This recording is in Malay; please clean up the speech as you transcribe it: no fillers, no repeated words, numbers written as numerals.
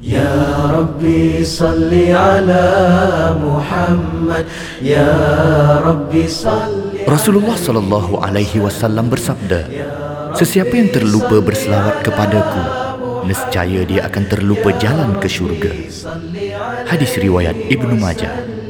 Ya Rabbi salli ala Muhammad, Ya Rabbi salli. Rasulullah sallallahu alaihi wasallam bersabda, sesiapa yang terlupa berselawat kepadaku, nescaya dia akan terlupa jalan ke syurga. Hadis riwayat Ibnu Majah.